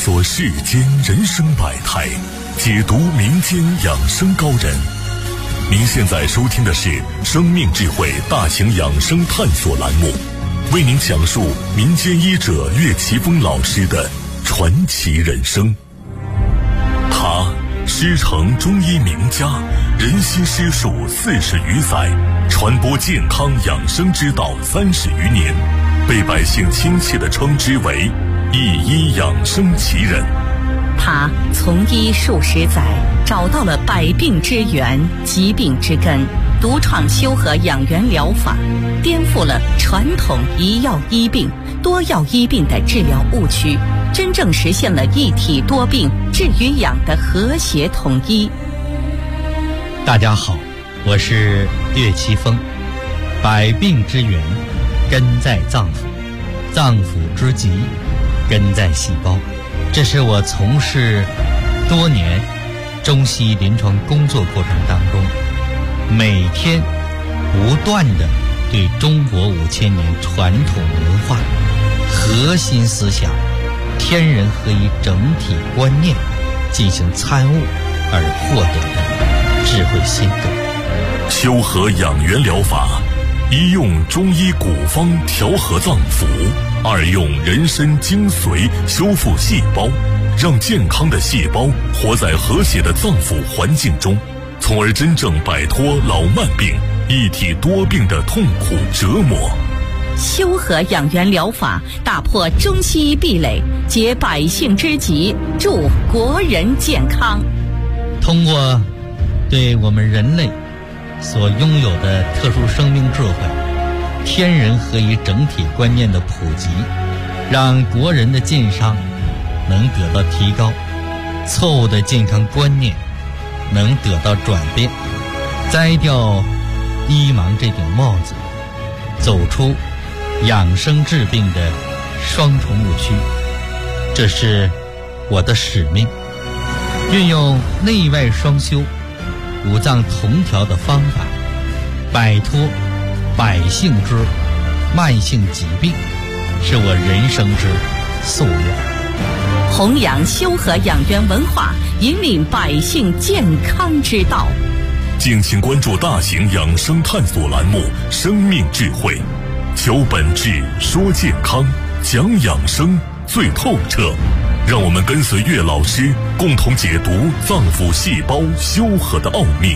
索世间人生百态，解读民间养生高人。您现在收听的是生命智慧大型养生探索栏目，为您讲述民间医者岳奇峰老师的传奇人生。他师承中医名家，人心师术40余载，传播健康养生之道30余年，被百姓亲切地称之为一医养生奇人。 他从医数十载，找到了百病之源、疾病之根，独创修和养元疗法，颠覆了传统一药医病、多药医病的治疗误区，真正实现了一体多病、治与养的和谐统一。 大家好，我是岳奇峰。百病之源根在脏腑，脏腑之疾根在细胞。这是我从事多年中西医临床工作过程当中，每天不断地对中国5000年传统文化核心思想天人合一整体观念进行参悟而获得的智慧心得。 修和养元疗法，一用中医古方调和脏腑，二用人参精髓修复细胞，让健康的细胞活在和谐的脏腑环境中，从而真正摆脱老慢病、一体多病的痛苦折磨。 修和养元疗法打破中西医壁垒，解百姓之急，助国人健康。 通过对我们人类所拥有的特殊生命智慧、天人合一整体观念的普及，让国人的健康能得到提高，错误的健康观念能得到转变，摘掉医盲这顶帽子，走出养生治病的双重误区。这是我的使命，运用内外双修、五脏同调的方法，摆脱百姓之慢性疾病，是我人生之夙愿。 弘扬修和养元文化，引领百姓健康之道。 敬请关注大型养生探索栏目《生命智慧》，求本质，说健康，讲养生最透彻。让我们跟随岳老师，共同解读脏腑细胞修和的奥秘。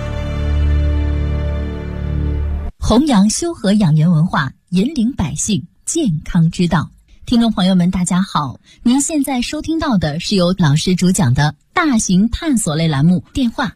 弘扬修和养元文化，引领百姓健康之道。听众朋友们，大家好，您现在收听到的是由老师主讲的大型探索类栏目，电话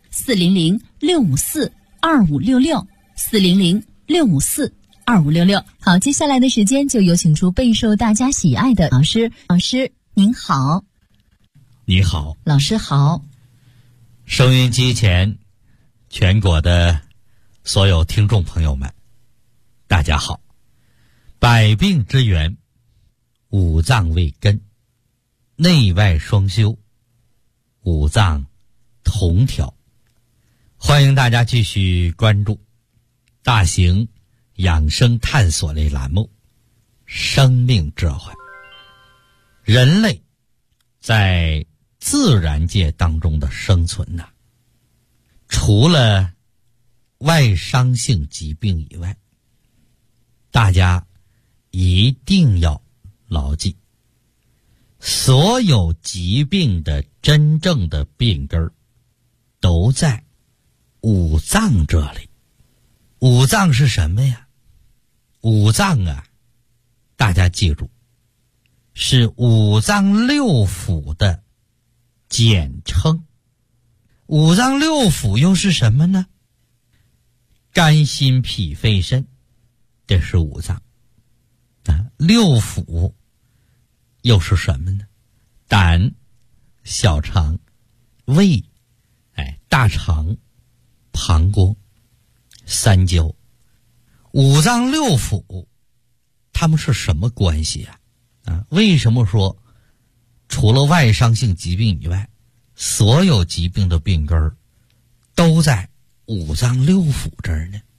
400-654-2566，400-654-2566。好，接下来的时间就有请出备受大家喜爱的老师。老师您好。 你好。 老师好。 收音机前全国的所有听众朋友们，大家好。百病之源，五脏为根，内外双修，五脏同调。欢迎大家继续关注大型养生探索类栏目《生命智慧》。人类在自然界当中的生存呢，除了外伤性疾病以外，大家一定要牢记，所有疾病的真正的病根都在五脏这里。五脏是什么呀？五脏啊，大家记住，是五脏六腑的简称。五脏六腑又是什么呢？肝心脾肺肾，这是五脏。六腑又是什么呢？胆、小肠、胃、大肠、膀胱、三焦。五脏六腑它们是什么关系啊？为什么说除了外伤性疾病以外，所有疾病的病根都在五脏六腑这儿呢？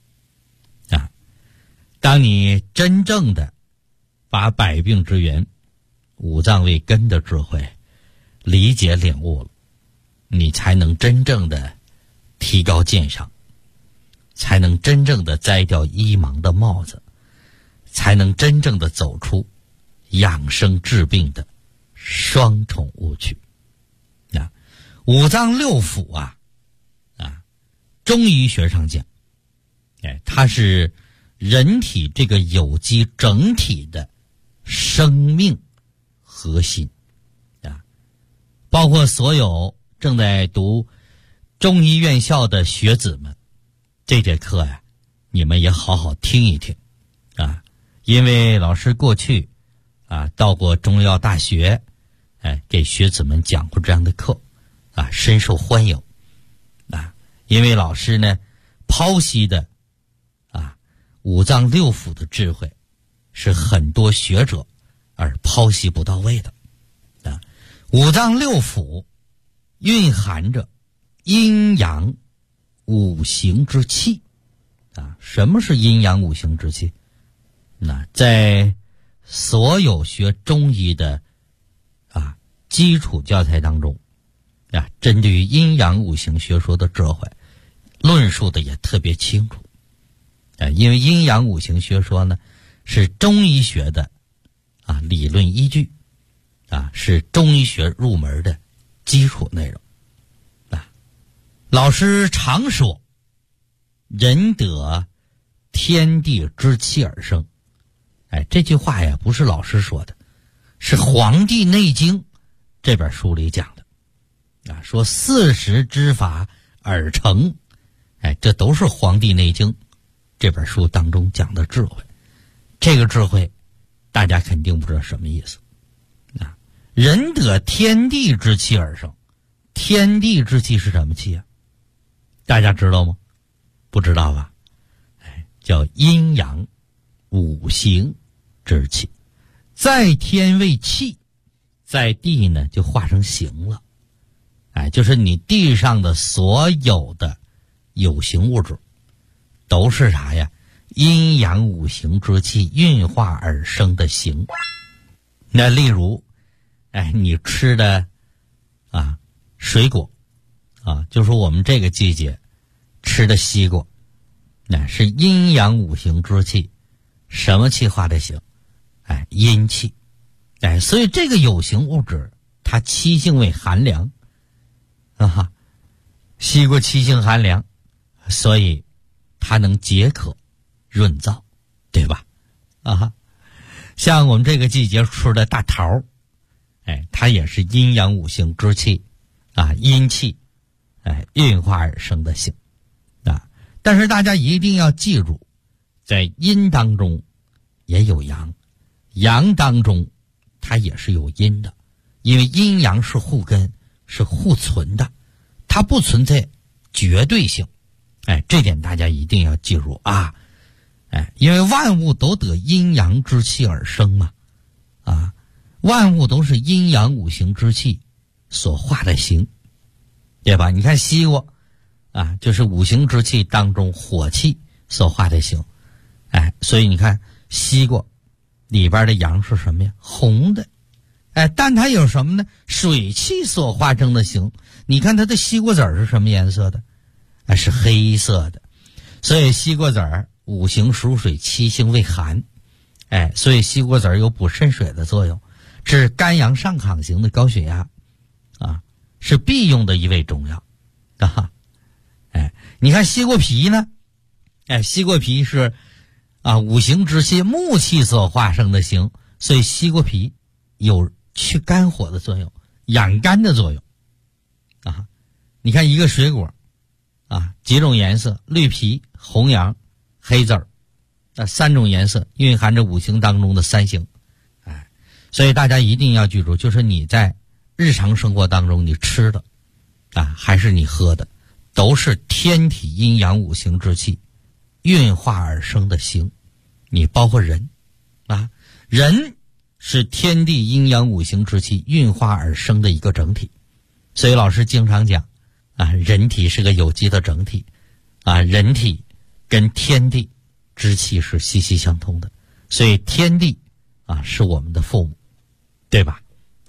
当你真正的把百病之源、五脏为根的智慧理解领悟了，你才能真正的提高鉴赏，才能真正的摘掉医盲的帽子，才能真正的走出养生治病的双重误区。五脏六腑中医学上讲，它是人体这个有机整体的生命核心包括所有正在读中医院校的学子们，这节课你们也好好听一听因为老师过去到过中药大学，给学子们讲过这样的课深受欢迎因为老师呢剖析的五脏六腑的智慧是很多学者而剖析不到位的五脏六腑蕴含着阴阳五行之气什么是阴阳五行之气？在所有学中医的基础教材当中针对于阴阳五行学说的智慧论述的也特别清楚因为阴阳五行学说呢是中医学的理论依据是中医学入门的基础内容老师常说人得天地之气而生这句话呀不是老师说的，是《黄帝内经》这本书里讲的说40之法而成这都是《黄帝内经》这本书当中讲的智慧。这个智慧大家肯定不知道什么意思人得天地之气而生，天地之气是什么气大家知道吗？不知道吧？叫阴阳五行之气，在天为气，在地呢就化成形了就是你地上的所有的有形物质都是啥呀？阴阳五行之气运化而生的形。那例如你吃的水果就是我们这个季节吃的西瓜，那是阴阳五行之气什么气化的形？阴气。所以这个有形物质它气性为寒凉西瓜气性寒凉，所以它能解渴润燥，对吧？像我们这个季节吃的大桃它也是阴阳五行之气阴气运化而生的形但是大家一定要记住，在阴当中也有阳，阳当中它也是有阴的，因为阴阳是互根，是互存的，它不存在绝对性这点大家一定要记住因为万物都得阴阳之气而生嘛万物都是阴阳五行之气所化的形，对吧？你看西瓜就是五行之气当中火气所化的形所以你看西瓜里边的阳是什么呀？红的但它有什么呢？水气所化成的形。你看它的西瓜籽是什么颜色的？是黑色的。所以西瓜籽五行属水，七性为寒所以西瓜籽有补肾水的作用，是肝阳上亢型的高血压是必用的一味中药你看西瓜皮呢西瓜皮是五行之气木气所化生的形，所以西瓜皮有去肝火的作用，养肝的作用你看一个水果几种颜色，绿皮、红阳、黑籽三种颜色蕴含着五行当中的三行所以大家一定要记住，就是你在日常生活当中你吃的还是你喝的，都是天体阴阳五行之气运化而生的形。你包括人人是天地阴阳五行之气运化而生的一个整体，所以老师经常讲人体是个有机的整体人体跟天地之气是息息相通的，所以天地是我们的父母，对吧？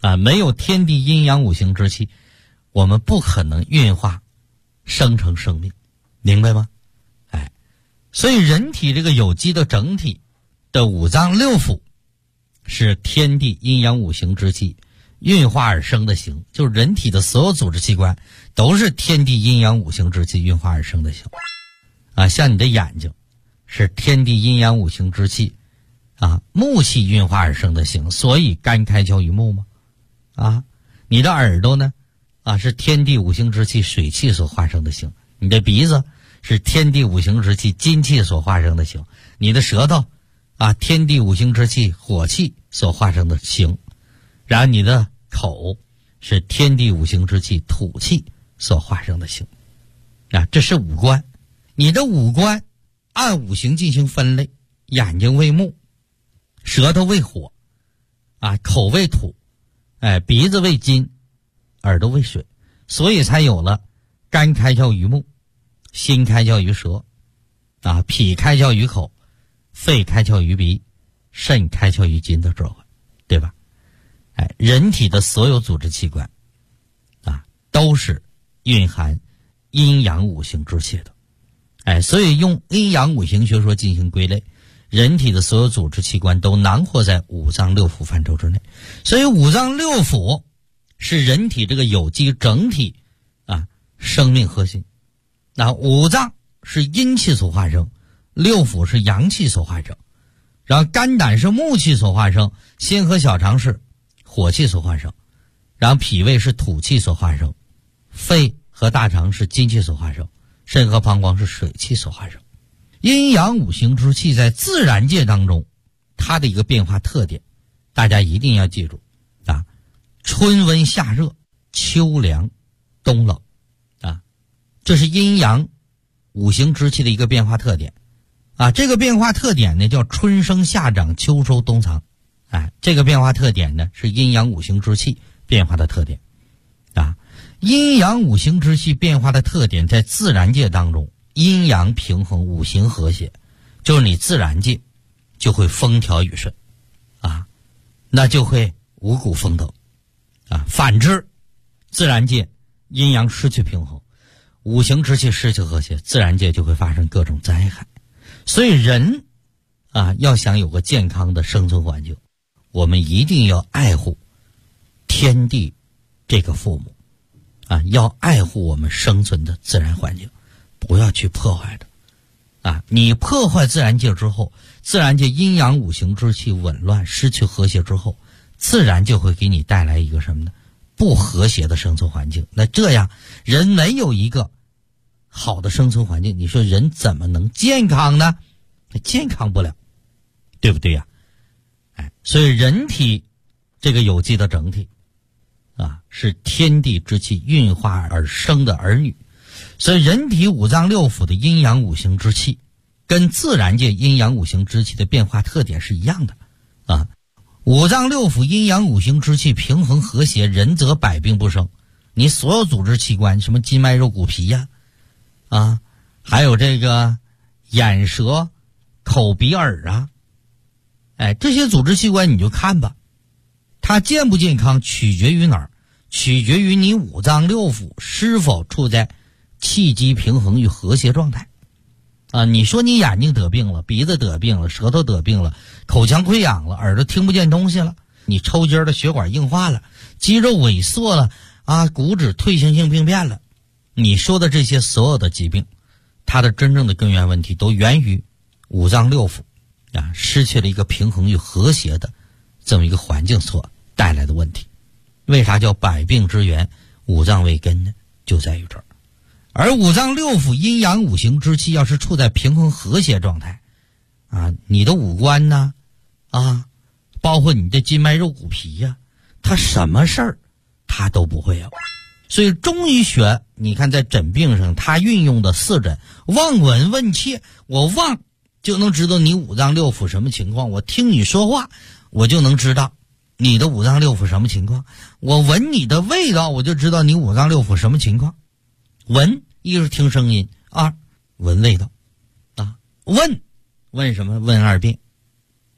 没有天地阴阳五行之气，我们不可能运化生成生命，明白吗？所以人体这个有机的整体的五脏六腑是天地阴阳五行之气运化而生的形，就是人体的所有组织器官都是天地阴阳五行之气运化而生的形。像你的眼睛是天地阴阳五行之气木气运化而生的形，所以肝开窍于目嘛。你的耳朵呢是天地五行之气水气所化生的形，你的鼻子是天地五行之气金气所化生的形，你的舌头天地五行之气火气所化生的形，然后你的口是天地五行之气土气所化生的形。这是五官。你的五官按五行进行分类，眼睛为木，舌头为火口为土，鼻子为金，耳朵为水，所以才有了肝开窍于目，心开窍于舌脾开窍于口，肺开窍于鼻，肾开窍于筋的智慧，对吧？人体的所有组织器官都是蕴含阴阳五行之气的。所以用阴阳五行学说进行归类，人体的所有组织器官都囊括在五脏六腑范畴之内。所以五脏六腑是人体这个有机整体生命核心。五脏是阴气所化生，六腑是阳气所化生，然后肝胆是木气所化生，心和小肠是火气所化生，然后脾胃是土气所化生，肺和大肠是金气所化生，肾和膀胱是水气所化生。阴阳五行之气在自然界当中它的一个变化特点，大家一定要记住春温夏热，秋凉冬冷这是阴阳五行之气的一个变化特点这个变化特点呢叫春生夏长，秋收冬藏。这个变化特点呢是阴阳五行之气变化的特点阴阳五行之气变化的特点在自然界当中，阴阳平衡，五行和谐，就是你自然界就会风调雨顺那就会五谷丰登反之自然界阴阳失去平衡，五行之气失去和谐，自然界就会发生各种灾害。所以人要想有个健康的生存环境，我们一定要爱护天地这个父母要爱护我们生存的自然环境，不要去破坏它你破坏自然界之后，自然界阴阳五行之气紊乱失去和谐之后，自然就会给你带来一个什么呢？不和谐的生存环境。那这样人没有一个好的生存环境，你说人怎么能健康呢？健康不了，对不对呀？所以人体这个有机的整体是天地之气运化而生的儿女。所以人体五脏六腑的阴阳五行之气跟自然界阴阳五行之气的变化特点是一样的五脏六腑阴阳五行之气平衡和谐，人则百病不生。你所有组织器官，什么筋脉肉骨皮还有这个眼舌口鼻耳这些组织器官你就看吧，它健不健康取决于哪儿？取决于你五脏六腑是否处在气机平衡与和谐状态你说你眼睛得病了，鼻子得病了，舌头得病了，口腔溃疡了，耳朵听不见东西了，你抽筋的血管硬化了，肌肉萎缩了骨质退行性病变了，你说的这些所有的疾病，它的真正的根源问题都源于五脏六腑失去了一个平衡与和谐的这么一个环境所带来的问题。为啥叫百病之源五脏为根呢？就在于这儿。而五脏六腑阴阳五行之气要是处在平衡和谐状态你的五官呢包括你的筋脉肉骨皮它什么事儿它都不会有。所以中医学你看在诊病上它运用的四诊，望闻问切，我望就能知道你五脏六腑什么情况，我听你说话我就能知道你的五脏六腑什么情况，我闻你的味道我就知道你五脏六腑什么情况。闻一是听声音，二闻味道问什么？问二便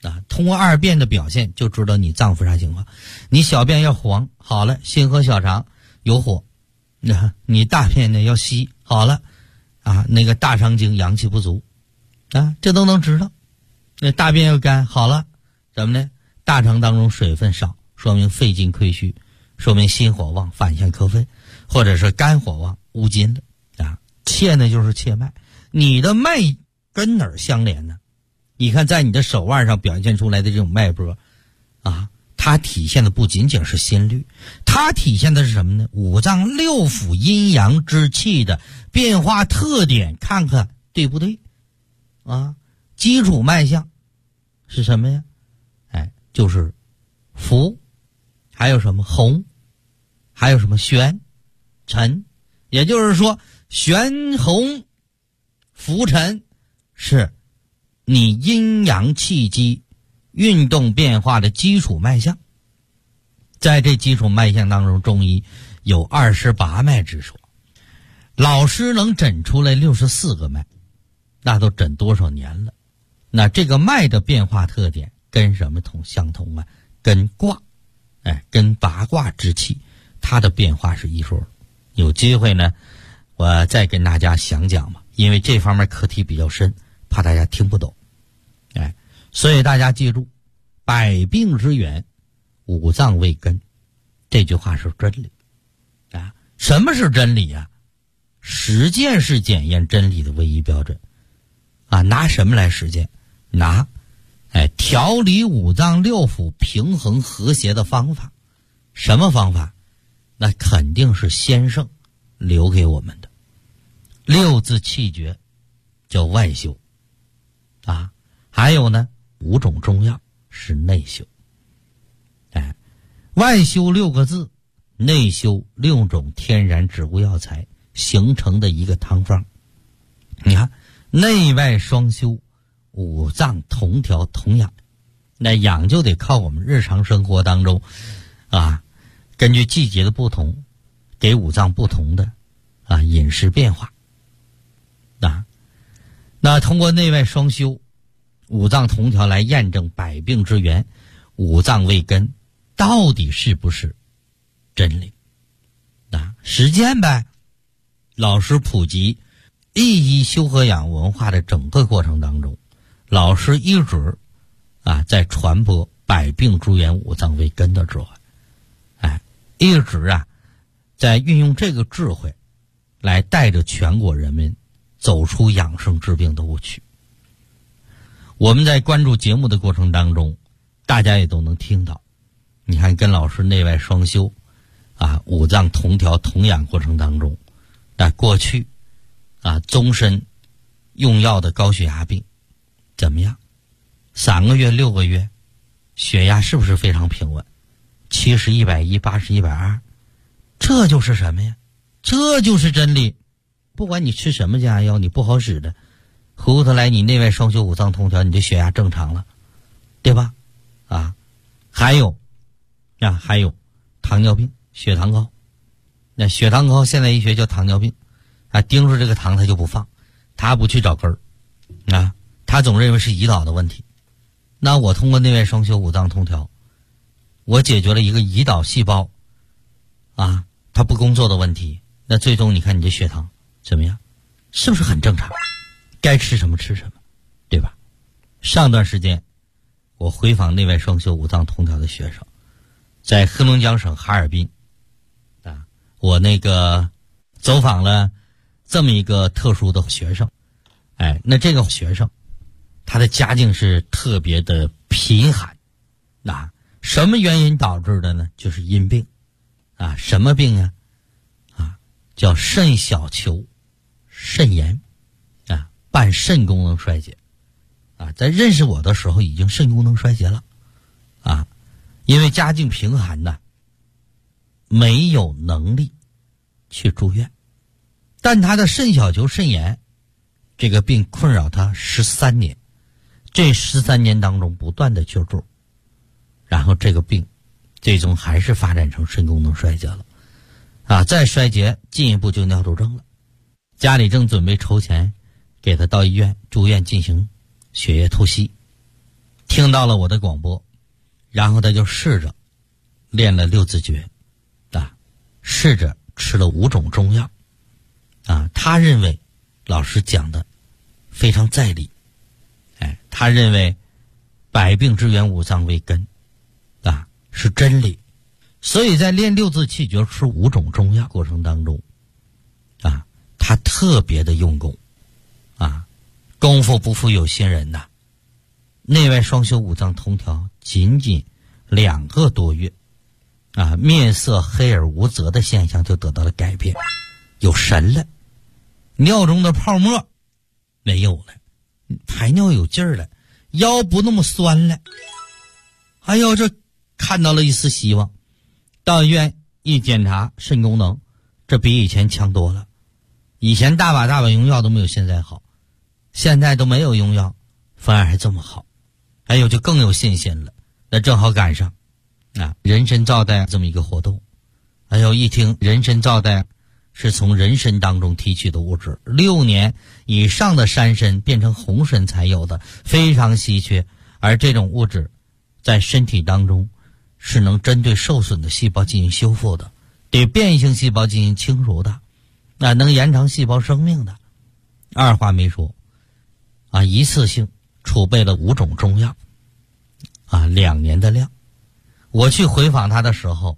通过二便的表现就知道你脏腑啥情况。你小便要黄，好了，心和小肠有火；你大便呢要稀，好了，那个大肠经阳气不足，这都能知道。那大便要干，好了，怎么呢？大肠当中水分少，说明肺经亏虚，说明心火旺，反向克肺，或者是肝火旺，无津了。切呢就是切脉，你的脉跟哪儿相连呢？你看在你的手腕上表现出来的这种脉波它体现的不仅仅是心律，它体现的是什么呢？五脏六腑阴阳之气的变化特点，看看对不对基础脉象是什么呀？就是浮，还有什么红，还有什么玄沉，也就是说玄红浮沉是你阴阳气机运动变化的基础脉象。在这基础脉象当中，中医有28脉之说，老师能诊出来64个脉，那都诊多少年了？那这个脉的变化特点跟什么相同啊？跟卦，跟八卦之气，它的变化是一说。有机会呢，我再跟大家详讲嘛，因为这方面课题比较深，怕大家听不懂。所以大家记住，百病之源，五脏为根，这句话是真理什么是真理啊？实践是检验真理的唯一标准拿什么来实践？拿调理五脏六腑平衡和谐的方法。什么方法？那肯定是先生留给我们的六字气诀，叫外修还有呢5种中药是内修。外修6个字，内修6种天然植物药材形成的一个汤方。你看内外双修，五脏同调同养。那养就得靠我们日常生活当中根据季节的不同，给五脏不同的饮食变化那通过内外双修，五脏同调来验证百病之源，五脏为根到底是不是真理实践呗。老师普及一医修和养文化的整个过程当中，老师一直在传播百病之源，五脏为根的智慧一直在运用这个智慧来带着全国人民走出养生治病的误区。我们在关注节目的过程当中，大家也都能听到，你看跟老师内外双修五脏同调同养过程当中，过去终身用药的高血压病怎么样？3个月6个月血压是不是非常平稳？70、110、80、120，这就是什么呀？这就是真理。不管你吃什么降压药，你不好使的，回过头来你内外双修五脏同调，你的血压正常了，对吧？还有糖尿病，血糖高。那血糖高现在医学叫糖尿病盯住这个糖他就不放，他不去找根儿他总认为是胰岛的问题。那我通过内外双修五脏同调，我解决了一个胰岛细胞它不工作的问题，那最终你看你的血糖怎么样？是不是很正常？该吃什么吃什么，对吧？上段时间我回访内外双修五脏同调的学生，在黑龙江省哈尔滨我那个走访了这么一个特殊的学生那这个学生他的家境是特别的贫寒什么原因导致的呢？就是阴病什么病叫肾小球肾炎伴肾功能衰竭在认识我的时候已经肾功能衰竭了因为家境贫寒没有能力去住院，但他的肾小球肾炎这个病困扰他13年，这13年当中不断的求助，然后这个病最终还是发展成肾功能衰竭了再衰竭进一步就尿毒症了。家里正准备筹钱给他到医院住院进行血液透析， 听到了我的广播，然后他就试着练了六字诀啊，试着吃了5种中药啊。他认为老师讲的非常在理，他认为百病之源五脏为根啊，是真理。所以在练六字气诀吃5种中药过程当中啊，他特别的用功啊，功夫不负有心人呐。内外双修五脏同调，仅仅2个多月啊，面色黑而无泽的现象就得到了改变，有神了，尿中的泡沫没有了，排尿有劲儿了，腰不那么酸了。哎呦，这看到了一丝希望。到医院一检查肾功能，这比以前强多了。以前大把用药都没有现在好，现在都没有用药反而还这么好，还有就更有信心了。那正好赶上啊，人参皂苷这么一个活动。哎呦，一听人参皂苷是从人参当中提取的物质，6年以上的山参变成红参才有的，非常稀缺。而这种物质在身体当中是能针对受损的细胞进行修复的，对变异性细胞进行清除的，那能延长细胞生命的。二话没说啊，一次性储备了5种中药啊，2年的量。我去回访他的时候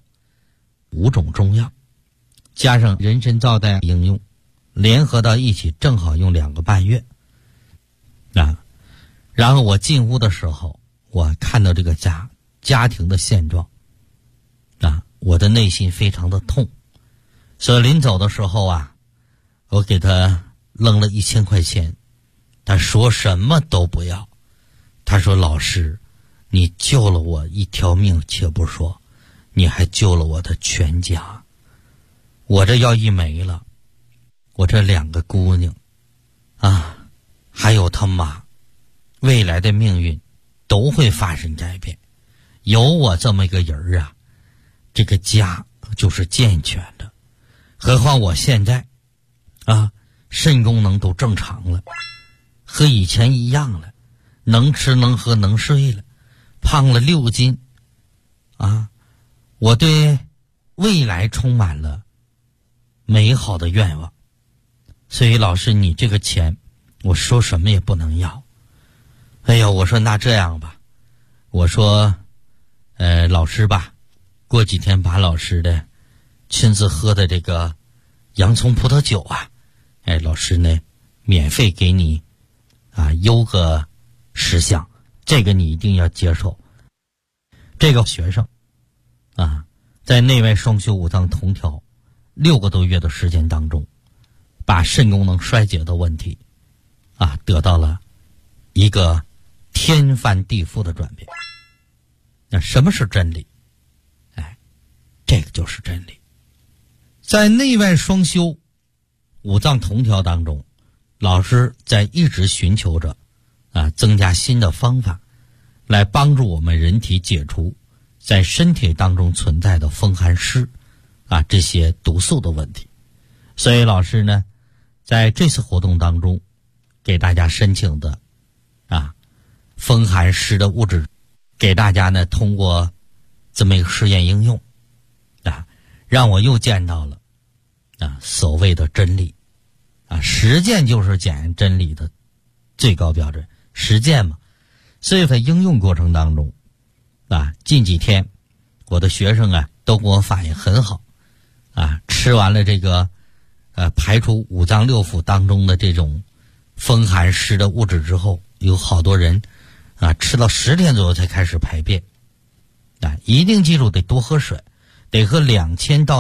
，5种中药加上人参皂苷应用联合到一起，正好用2个半月啊。然后我进屋的时候，我看到这个家庭的现状啊，我的内心非常的痛。所以临走的时候啊，我给他扔了1000块钱，他说什么都不要。他说，老师，你救了我一条命且不说，你还救了我的全家。我这要一没了，我这2个姑娘啊，还有他妈，未来的命运都会发生改变。有我这么一个人啊，这个家就是健全的。何况我现在啊，肾功能都正常了，和以前一样了，能吃能喝能睡了，胖了6斤啊！我对未来充满了美好的愿望。所以老师，你这个钱我说什么也不能要。哎呦，我说那这样吧，我说老师吧，过几天把老师的亲自喝的这个洋葱葡萄酒啊，老师呢免费给你啊邮个10箱，这个你一定要接受。这个学生啊，在内外双修五脏同调6个多月的时间当中，把肾功能衰竭的问题啊得到了一个天翻地覆的转变。那什么是真理？这个就是真理。在内外双修五脏同调当中，老师在一直寻求着啊增加新的方法，来帮助我们人体解除在身体当中存在的风寒湿啊这些毒素的问题。所以老师呢，在这次活动当中给大家申请的啊风寒湿的物质，给大家呢通过这么一个实验应用啊，让我又见到了啊所谓的真理啊，实践就是检验真理的最高标准，实践嘛。所以在应用过程当中啊，近几天我的学生啊都跟我反映很好啊，吃完了这个排除五脏六腑当中的这种风寒湿的物质之后，有好多人啊吃到10天左右才开始排便啊，一定记住得多喝水，得喝2000到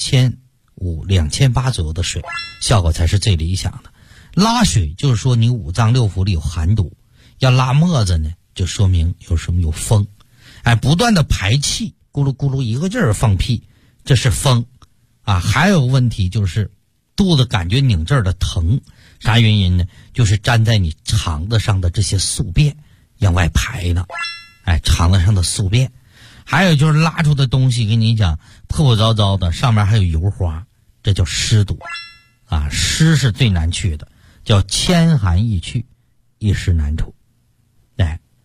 2500、2800左右的水，效果才是最理想的。拉水就是说你五脏六腑里有寒毒，要拉沫子呢就说明有什么有风，不断的排气，咕噜咕噜一个劲儿放屁，这是风啊。还有问题就是肚子感觉拧劲儿的疼，啥原因呢？就是粘在你肠子上的这些宿便往外排呢，肠子上的宿便。还有就是拉出的东西跟你讲破破糟糟的，上面还有油花，这叫湿毒啊。湿是最难去的，叫千寒易去，一湿难除。还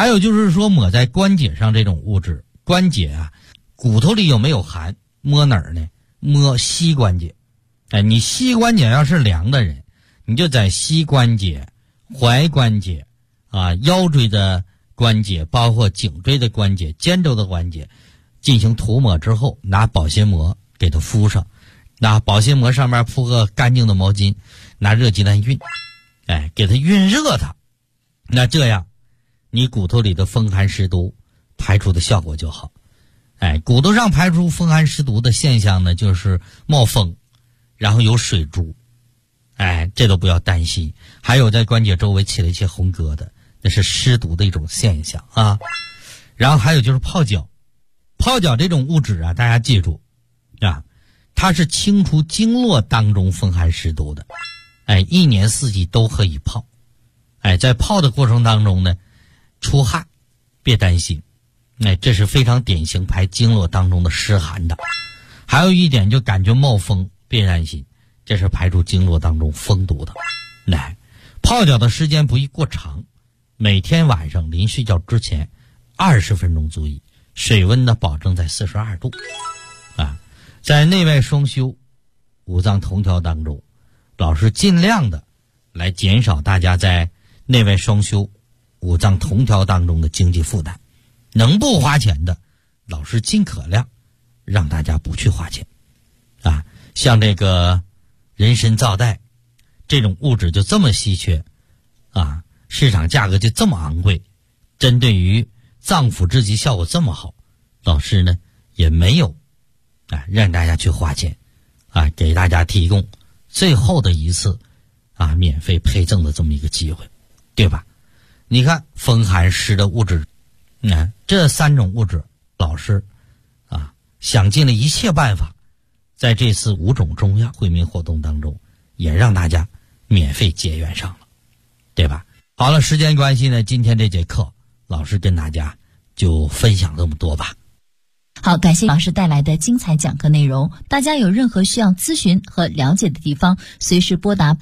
还有就是说抹在关节上这种物质，关节啊，骨头里有没有含？摸哪儿呢？摸膝关节。你膝关节要是凉的人，你就在膝关节、踝关节啊、腰椎的关节，包括颈椎的关节、肩周的关节进行涂抹之后，拿保鲜膜给它敷上，拿保鲜膜上面铺个干净的毛巾，拿热鸡蛋熨，给它熨热它。那这样你骨头里的风寒湿毒排出的效果就好。骨头上排出风寒湿毒的现象呢，就是冒风，然后有水珠，这都不要担心。还有在关节周围起了一些红疙瘩，那是湿毒的一种现象啊。然后还有就是泡脚，泡脚这种物质啊，大家记住啊，它是清除经络当中风寒湿毒的。一年四季都可以泡。在泡的过程当中呢，出汗别担心，这是非常典型排经络当中的湿寒的。还有一点就感觉冒风，别担心，这是排出经络当中风毒的。泡脚的时间不宜过长，每天晚上临睡觉之前20分钟足矣，水温呢保证在42度。在内外双修、五脏同调当中，老师尽量的来减少大家在内外双修、五脏同调当中的经济负担。能不花钱的，老师尽可量让大家不去花钱。像这个人参皂苷这种物质就这么稀缺市场价格就这么昂贵，针对于脏腑之疾效果这么好，老师呢也没有让大家去花钱给大家提供最后的一次免费配赠的这么一个机会，对吧？你看风寒湿的物质，这3种物质，老师想尽了一切办法，在这次5种中药惠民活动当中，也让大家免费结缘上了，对吧？好了，时间关系呢，今天这节课老师跟大家就分享这么多吧。 好，感谢老师带来的精彩讲课内容。大家有任何需要咨询和了解的地方，随时拨打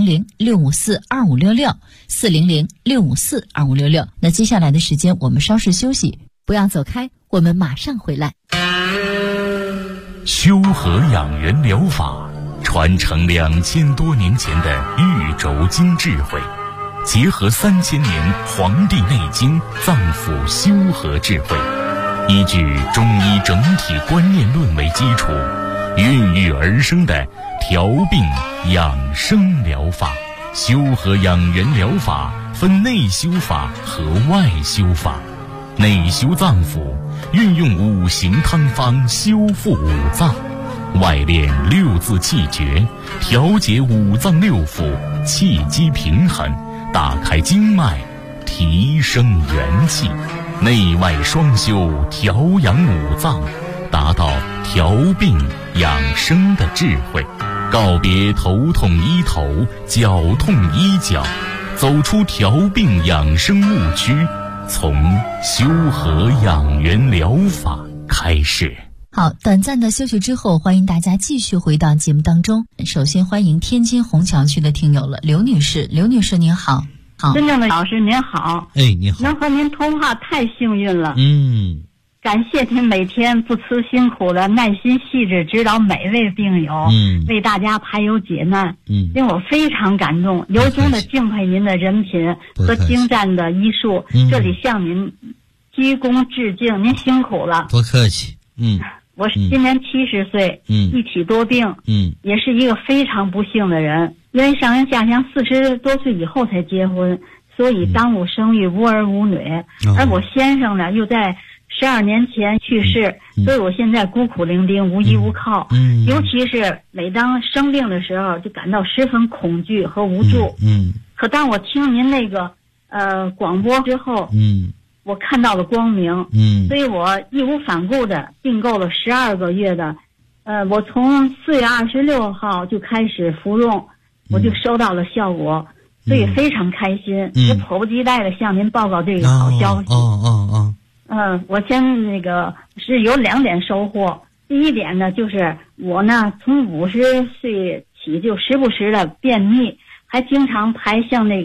400-654-2566 400-654-2566。那接下来的时间我们稍事休息，不要走开，我们马上回来。 修和养元疗法传承2000多年前的玉轴经智慧，结合3000年《黄帝内经》脏腑修和智慧，依据中医整体观念论为基础，孕育而生的调病养生疗法。修和养元疗法分内修法和外修法。内修脏腑，运用5行汤方修复5脏；外练6字气诀，调节5脏6腑，气机平衡，打开经脉，提升元气。内外双修，调养5脏，达到调病养生的智慧。告别头痛医头，脚痛医脚，走出调病养生误区，从修和养元疗法开始。 好，短暂的休息之后，欢迎大家继续回到节目当中。首先欢迎天津虹桥区的听友了，刘女士。刘女士您好。好， 真正的老师您好。 你好。 能和您通话太幸运了。感谢您每天不辞辛苦的耐心细致指导每位病友，为大家排忧解难，令我非常感动，由衷的敬佩您的人品和精湛的医术，这里向您鞠躬致敬，您辛苦了。 不客气。 我是今年70岁，一体多病，也是一个非常不幸的人，因为上人下乡40多岁以后才结婚，所以耽误生育，无儿无女，而我先生呢又在12年前去世，所以我现在孤苦伶仃，无依无靠。尤其是每当生病的时候，就感到十分恐惧和无助。可当我听您那个广播之后，我看到了光明。所以我义无反顾的订购了12个月的，我从4月26号就开始服用，我就收到了效果，所以非常开心。我迫不及待的向您报告这个好消息。我先是有2点收获。第一点呢，就是我呢从50岁起就时不时的便秘，还经常排像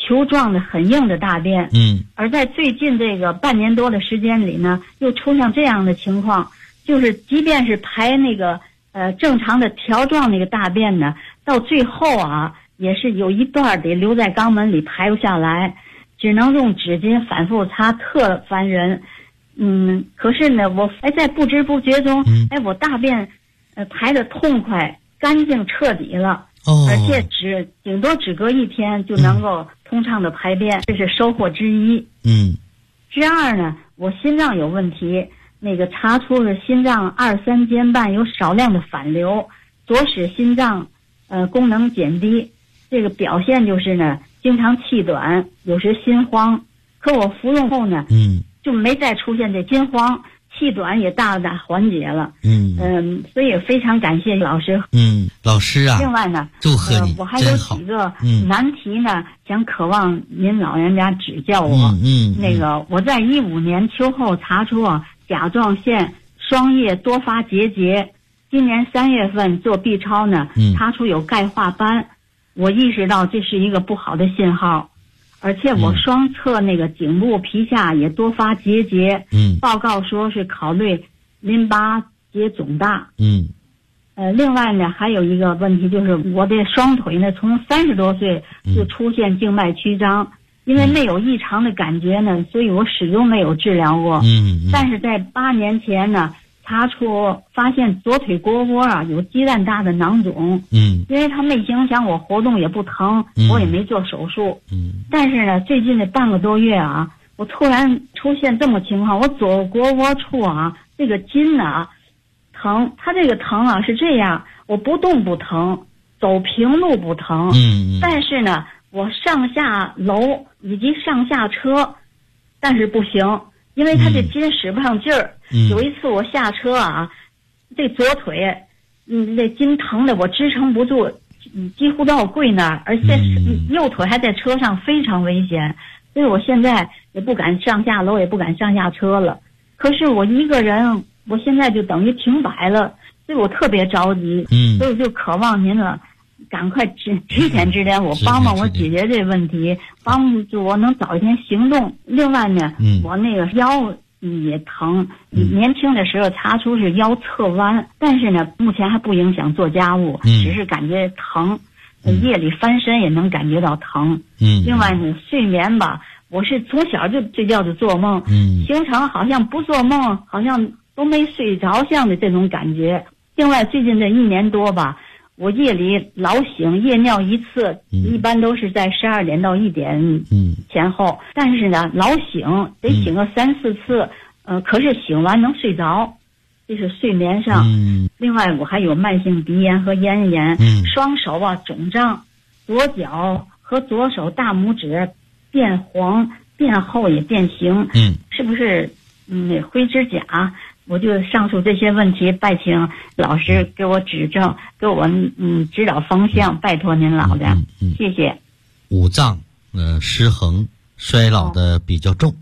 球状的很硬的大便。而在最近这个半年多的时间里呢，又出现这样的情况，就是即便是排那个正常的条状那个大便呢，到最后啊，也是有一段得留在肛门里排不下来，只能用纸巾反复擦，特烦人。可是呢，我在不知不觉中，我大便排得痛快、干净、彻底了。而且顶多只隔1天就能够通畅的排便，这是收获之一。之二呢，我心脏有问题，那个查出了心脏2、3间瓣有少量的反流，左使心脏功能减低。这个表现就是呢，经常气短，有时心慌。可我服用后呢，就没再出现这心慌，气短也大大缓解了。所以非常感谢老师。 老师啊， 另外呢， 祝贺你， 我还有几个难题呢，想渴望您老人家指教我。那个我在15年秋后查出甲状腺双叶多发结节，今年3月份做 B 超呢，查出有钙化斑，我意识到这是一个不好的信号。而且我双侧那个颈部皮下也多发结节，报告说是考虑淋巴结肿大。另外呢，还有一个问题就是我的双腿呢，从30多岁就出现静脉曲张，因为没有异常的感觉呢，所以我始终没有治疗过。但是在8年前呢，发现左腿腘窝有鸡蛋大的囊肿。因为它没影响我活动，也不疼，我也没做手术。但是呢，最近的半个多月啊，我突然出现这么情况，我左腘窝处啊，这个筋呢疼，它这个疼啊是这样，我不动不疼，走平路不疼。但是呢，我上下楼以及上下车，但是不行，因为它这筋使不上劲儿。有一次我下车啊，这左腿，这筋疼的我支撑不住，几乎都要跪那儿，而且右腿还在车上，非常危险。所以我现在也不敢上下楼，也不敢上下车了。可是我一个人，我现在就等于停摆了，所以我特别着急。所以我就渴望您了，赶快提前指点我，帮帮我解决这问题，帮助我能早一天行动。另外呢，我那个腰也疼，年轻的时候查出是腰侧弯，但是呢，目前还不影响做家务，只是感觉疼，夜里翻身也能感觉到疼。另外呢，睡眠吧，我是从小就睡觉就做梦，形成好像不做梦，好像都没睡着像的这种感觉。另外最近这1年多吧，我夜里老醒，夜尿一次，一般都是在12点到1点前后，但是呢，老醒得醒个3、4次，可是醒完能睡着，这是睡眠上。另外我还有慢性鼻炎和咽炎，双手肿胀，左脚和左手大拇指变黄、变厚也变形，是不是灰指甲？我就上述这些问题，拜请老师给我指正，给我指导方向，拜托您老的，谢谢。 五脏失衡衰老的比较重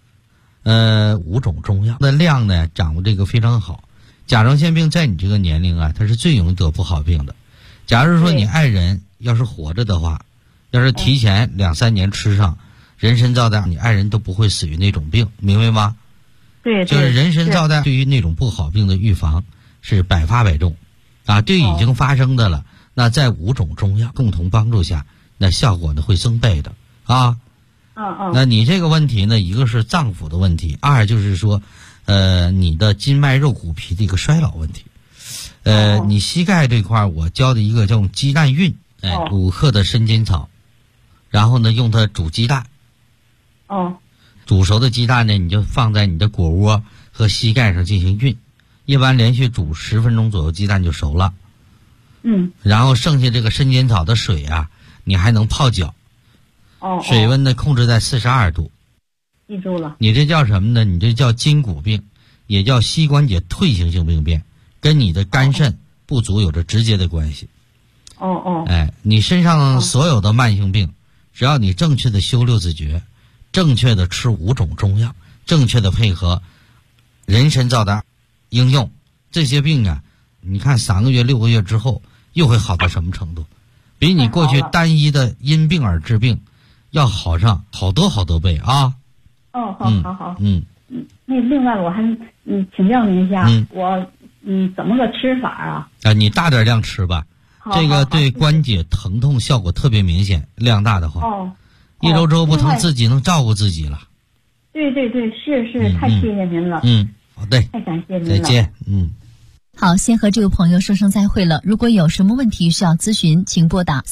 ，5种中药的量呢掌握这个非常好。甲状腺病在你这个年龄啊，它是最容易得不好病的。假如说你爱人要是活着的话，要是提前2、3年吃上人参皂苷，你爱人都不会死于那种病，明白吗？ 对， 就是人参皂苷对于那种不好病的预防是100发100中啊。对已经发生的了，那在5种中药共同帮助下，那效果呢会增倍的啊。那你这个问题呢，一个是脏腑的问题，二就是说你的筋脉肉骨皮的一个衰老问题。你膝盖这块我教的一个叫鸡蛋运，5克的生筋草，然后呢用它煮鸡蛋。煮熟的鸡蛋呢，你就放在你的腘窝和膝盖上进行运，一般连续煮10分钟左右，鸡蛋就熟了。然后剩下这个生筋草的水啊，你还能泡脚。水温呢控制在42度。 记住了。你这叫什么呢？你这叫筋骨病，也叫膝关节退行性病变，跟你的肝肾不足有着直接的关系。你身上所有的慢性病，只要你正确的修6字诀，正确的吃5种中药，正确的配合人参皂苷应用，这些病啊，你看3个月、6个月之后又会好到什么程度？比你过去单一的因病而治病要好上好多倍啊。 哦，好。那另外我还请教您一下，我怎么个吃法啊？ 你大点量吃吧，这个对关节疼痛效果特别明显，量大的话，一周不疼，自己能照顾自己了。 对，是，太谢谢您了。 好的， 太感谢您了。 再见。 好，先和这位朋友说声再会了。如果有什么问题需要咨询，请拨打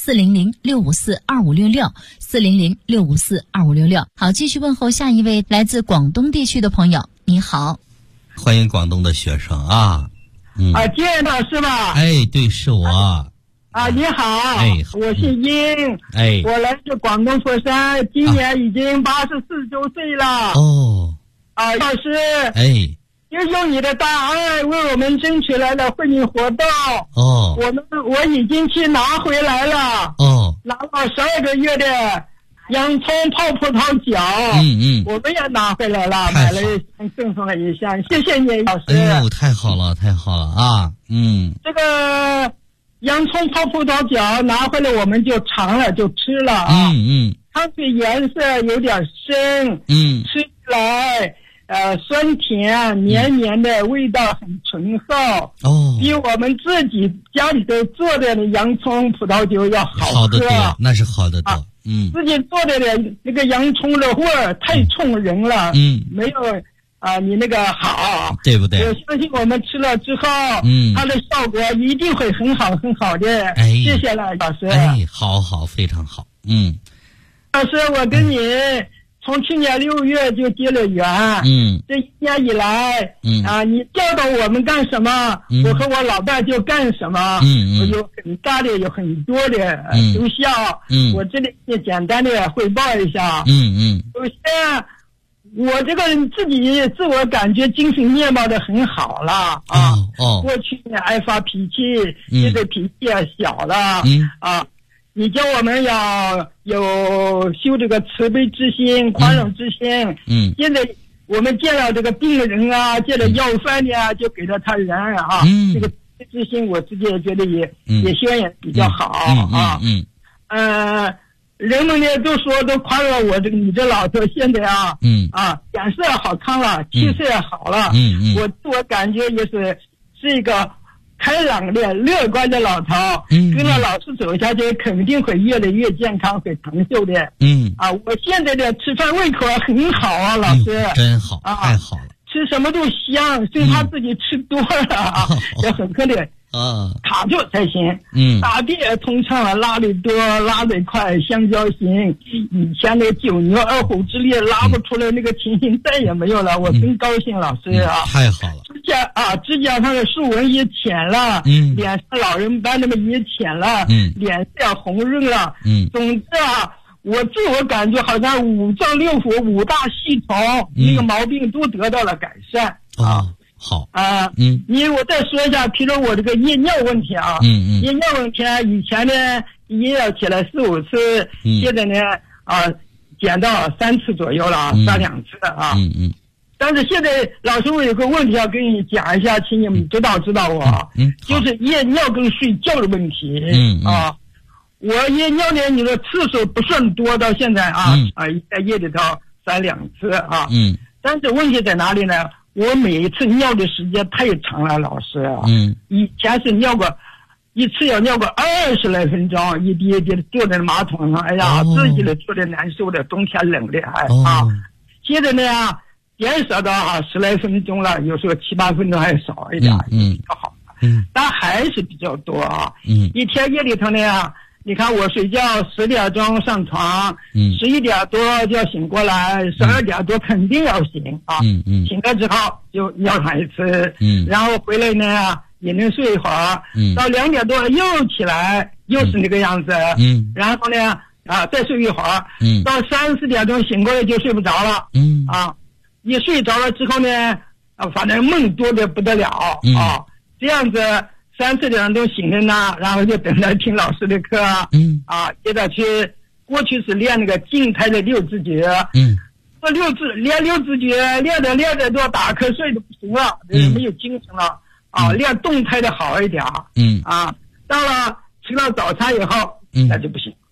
400-654-2566，400-654-2566。好，继续问候下一位来自广东地区的朋友。你好， 欢迎广东的学生啊。 金老师吧？ 哎，对，是我。 你好。我姓殷。我来自广东佛山，今年已经84周岁了。老师。就用你的大爱为我们争取来了惠民活动。我已经去拿回来了。拿了12个月的洋葱泡葡萄酒。我们也拿回来了，买了赠送了一箱，谢谢你老师。 哎呦，太好了啊。 这个洋葱泡葡萄酒拿回来我们就尝了，就吃了啊。它的颜色有点深。吃起来酸甜绵绵的，味道很醇厚。比我们自己家里头做的洋葱葡萄酒要好得多，那是好得多。 自己做的那个洋葱的味儿太冲人了。没有你那个好， 对不对？ 我相信我们吃了之后，它的效果一定会很好的。谢谢了，老师。 好，非常好。 老师，我跟你从去年6月就结了缘。这1年以来，你教导我们干什么，我和我老伴就干什么。我有很多的收效。我这里也简单的汇报一下。首先，我这个人自己自我感觉精神面貌的很好了啊。过去呢爱发脾气，现在脾气也小了。你教我们要有修这个慈悲之心、宽容之心。现在我们见了这个病人啊，见了要饭的啊，就给了他人啊。这个慈悲之心，我自己也觉得也修养比较好啊。人们呢都夸了我你这老头现在脸色好看了，气色也好了。我自我感觉也是一个开朗的乐观的老头。跟着老师走下去，肯定会越来越健康，会长寿的。我现在的吃饭胃口很好啊，老师。 真好，太好了。 吃什么都香，生怕自己吃多了也很可怜。卡住才行。大便也通畅了，拉得多，拉得快，相交行。以前那九牛二虎之力拉不出来那个情形再也没有了，我真高兴，老师啊。 太好了。 指甲上的竖纹也浅了。脸上老人斑那么也浅了。脸色红润了。总之我自我感觉好像五脏六腑5大系统那个毛病都得到了改善。 好。 我再说一下，比如我这个夜尿问题啊。夜尿问题以前呢夜尿起来4、5次，现在呢减到3次左右了，3、2次啊。但是现在老师，我有个问题要跟你讲一下，请你们指导我。就是夜尿跟睡觉的问题。我夜尿呢，你的次数不算多，到现在在夜里头3、2次啊。但是问题在哪里呢？我每一次尿的时间太长了，老师啊。以前是尿过一次要尿过20来分钟，一滴一滴的掉在马桶上，哎呀，自己的觉得难受的，冬天冷的还现在呢减少到10来分钟了，有时候7、8分钟还少一点，比较好。但还是比较多啊。一天夜里头呢，你看我睡觉10点钟上床，11点多就要醒过来，12点多肯定要醒啊。醒了之后就尿上一次，然后回来呢也能睡一会儿，到2点多又起来，又是那个样子。然后呢再睡一会儿，到3、4点钟醒过来就睡不着了。一睡着了之后呢，反正梦多的不得了啊。这样子3、4点钟醒的呢，然后就等着听老师的课。接着过去是练那个静态的6字诀。练6字诀，练着都打瞌睡都不行了，没有精神了。练动态的好一点。到了吃了早餐以后，那就不行。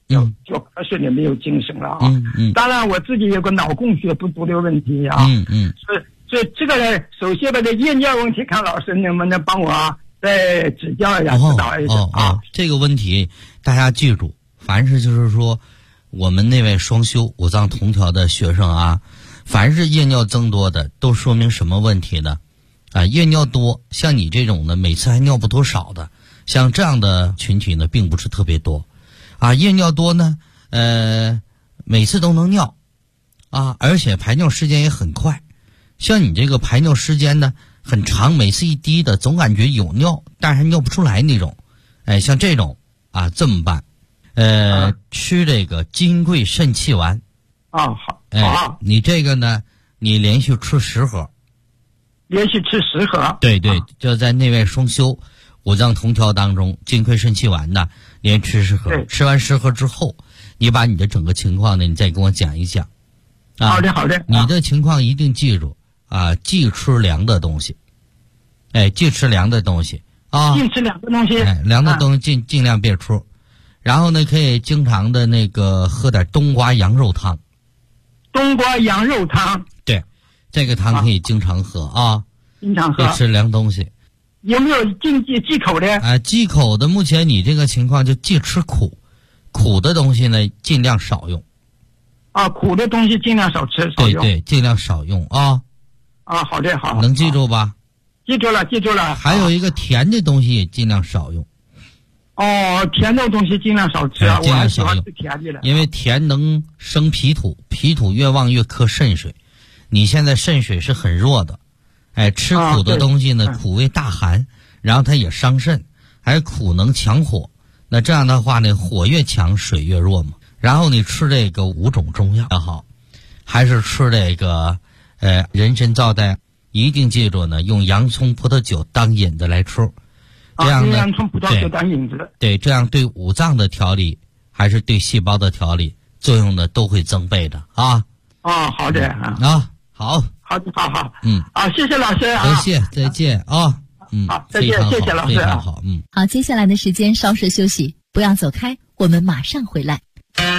就瞌睡的没有精神了啊。当然我自己有个脑供血不足的问题啊。所以这个呢，首先把这夜尿问题，看老师能不能帮我再指教一下、指导一下啊。 这个问题大家记住，凡是就是说我们那位双修五脏同调的学生啊，凡是夜尿增多的，都说明什么问题呢？夜尿多，像你这种的每次还尿不多少的，像这样的群体呢并不是特别多夜尿多呢每次都能尿而且排尿时间也很快，像你这个排尿时间呢很长，每次一滴的总感觉有尿但是还尿不出来那种，像这种这么办，吃这个金匮肾气丸好你这个呢你连续吃10盒， 连续吃10盒， 对，就在那位双修五脏同调当中，金匮肾气丸呢连吃10盒，吃完10盒之后，你把你的整个情况呢你再跟我讲一讲。 好的你的情况一定记住忌吃凉的东西，忌吃凉的东西禁吃凉的东西， 凉的东西尽量别吃。然后呢可以经常的那个喝点冬瓜羊肉汤。 冬瓜羊肉汤， 对，这个汤可以经常喝经常喝。 别吃凉东西。 有没有忌口的？ 忌口的，目前你这个情况就忌吃苦的东西呢尽量少用。 苦的东西尽量少吃少用。 对，尽量少用好的，好， 能记住吧？ 记住了。 还有一个甜的东西也尽量少用。 甜的东西尽量少吃尽量少用， 我还喜欢吃甜的了。 因为甜能生脾土，脾土越旺越克肾水。你现在肾水是很弱的，吃苦的东西呢，苦味大寒，然后它也伤肾，还苦能强火。那这样的话呢，火越强，水越弱嘛。然后你吃这个5种中药也好，还是吃这个人参皂苷，一定记住呢，用洋葱葡萄酒当引子来吃。这样呢， 洋葱葡萄酒当引子。 对，这样对五脏的调理还是对细胞的调理作用呢都会增倍的好的好， 谢谢老师再见再见，谢谢老师非常好。 好，接下来的时间稍事休息，不要走开，我们马上回来。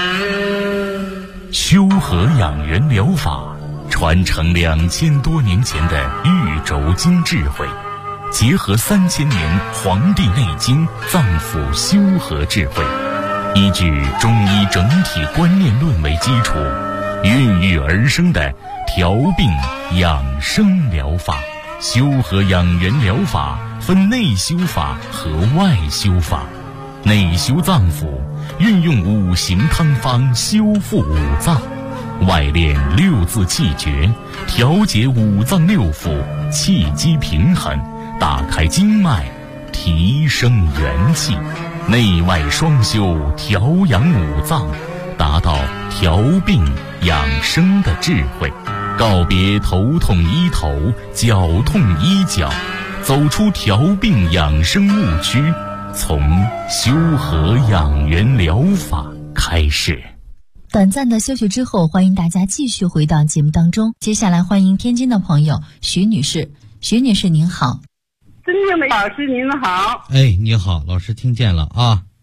修和养元疗法传承2000多年前的玉轴经智慧，结合3000年《黄帝内经》脏腑修和智慧，依据中医整体观念论为基础，孕育而生的调病养生疗法。修和养元疗法分内修法和外修法。内修脏腑，运用5行汤方修复五脏；外练6字气诀，调节五脏6腑，气机平衡，打开经脉，提升元气。内外双修，调养五脏，达到调病养生的智慧。告别头痛医头，脚痛医脚，走出调病养生误区，从修和养元疗法开始。 短暂的休息之后，欢迎大家继续回到节目当中。接下来欢迎天津的朋友徐女士。徐女士您好。 尊敬的老师您好。 你好，老师听见了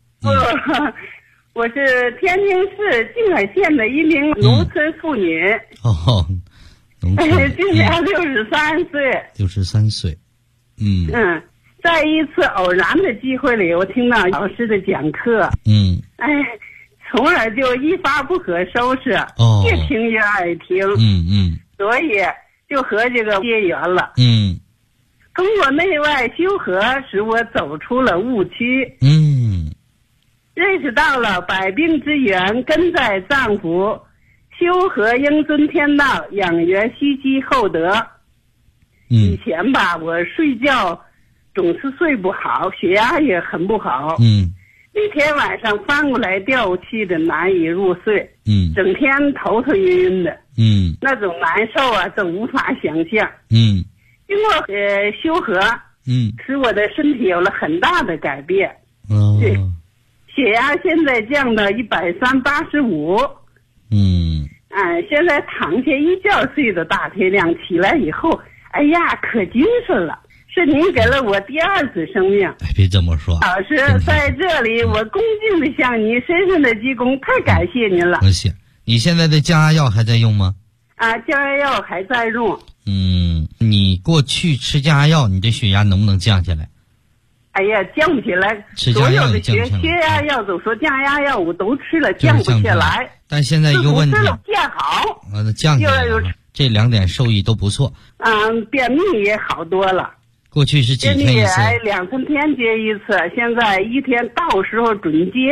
我是天津市静海县的一名农村妇女。今年63岁。 63岁。 在一次偶然的机会里，我听到老师的讲课。从而就一发不可收拾，越听越爱听。所以就和这个结缘了。通过内外修和，使我走出了误区。认识到了百病之源根在脏腑，修和应遵天道，养元蓄积厚德。以前吧，我睡觉总是睡不好，血压也很不好。那天晚上翻过来调气的，难以入睡。整天头头晕晕的。那种难受啊，这无法想象。经过修和，使我的身体有了很大的改变。血压现在降到130/85。现在躺下一觉睡到大天亮，起来以后，哎呀，可精神了， 是您给了我第2次生命。 别这么说， 老师，在这里我恭敬的向您深深的鞠躬，太感谢您了。 不谢。你现在的降压药还在用吗？ 降压药还在用。 你过去吃降压药，你这血压能不能降下来？ 哎呀，降不起来。所有的血压药都说降压药我都吃了，降不下来。 但现在一个问题， 降好， 降下来了，这2点受益都不错。 便秘也好多了。 过去是几天一次 ？2、3天接一次，现在1天到时候准接。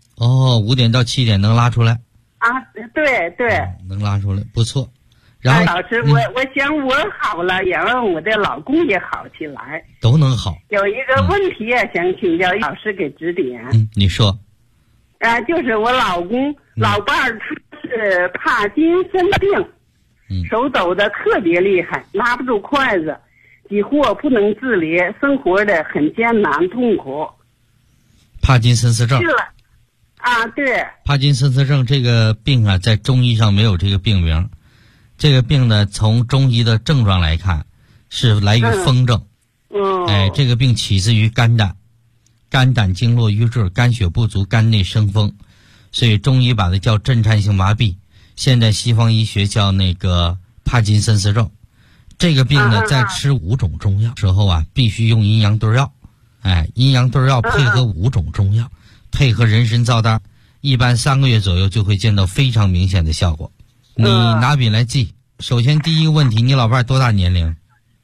5点到7点能拉出来。 对， 能拉出来，不错。然后老师，我想我好了，也让我的老公也好起来， 都能好。 有一个问题也想请教老师给指点。 你说。 就是我老公老伴儿他是帕金森病，手抖的特别厉害，拿不住筷子，几乎不能自理，生活的很艰难痛苦。 帕金森氏症。 是了。对。 帕金森氏症这个病啊，在中医上没有这个病名。这个病呢，从中医的症状来看，是来于风症。这个病起自于肝胆经络瘀滞，肝血不足，肝内生风，所以中医把它叫震颤性麻痹，现在西方医学叫那个帕金森氏症。这个病呢，在吃5种中药时候啊，必须用阴阳对药。阴阳对药配合5种中药，配合人参皂苷，一般3个月左右就会见到非常明显的效果。你拿笔来记。首先第一个问题，你老伴儿多大年龄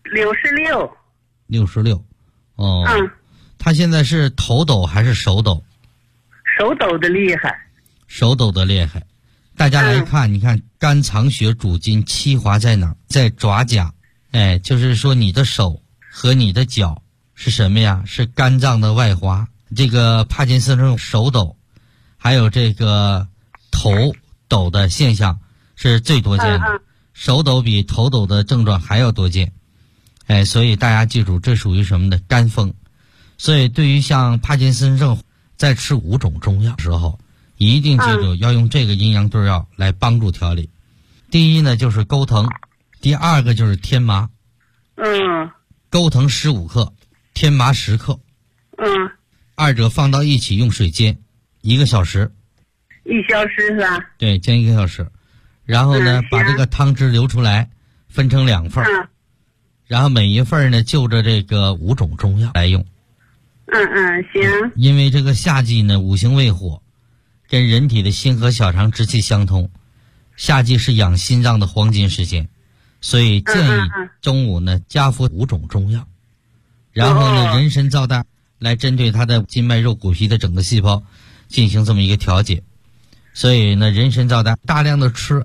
？66。 66。他现在是头抖还是手抖？ 手抖的厉害。 手抖的厉害。大家来看，你看肝藏血主筋，七华在哪儿？在爪甲。就是说你的手和你的脚是什么呀？是肝脏的外滑。这个帕金森症手抖，还有这个头抖的现象是最多见的。手抖比头抖的症状还要多见。所以大家记住，这属于什么呢？肝风。所以对于像帕金森症，在吃5种中药的时候，一定记住要用这个阴阳对药来帮助调理。第一呢就是钩藤，第2个就是天麻。钩藤15克，天麻10克。2者放到一起用水煎1个小时。 1小时是吧？ 对，煎1个小时。然后呢，把这个汤汁流出来，分成2份。然后每一份呢，就着这个5种中药来用。 行。 因为这个夏季呢，五行为火，跟人体的心和小肠之气相通，夏季是养心脏的黄金时间，所以建议中午呢加服5种中药，然后呢人参皂苷来针对它的筋脉肉骨皮的整个细胞进行这么一个调节。所以呢，人参皂苷大量的吃。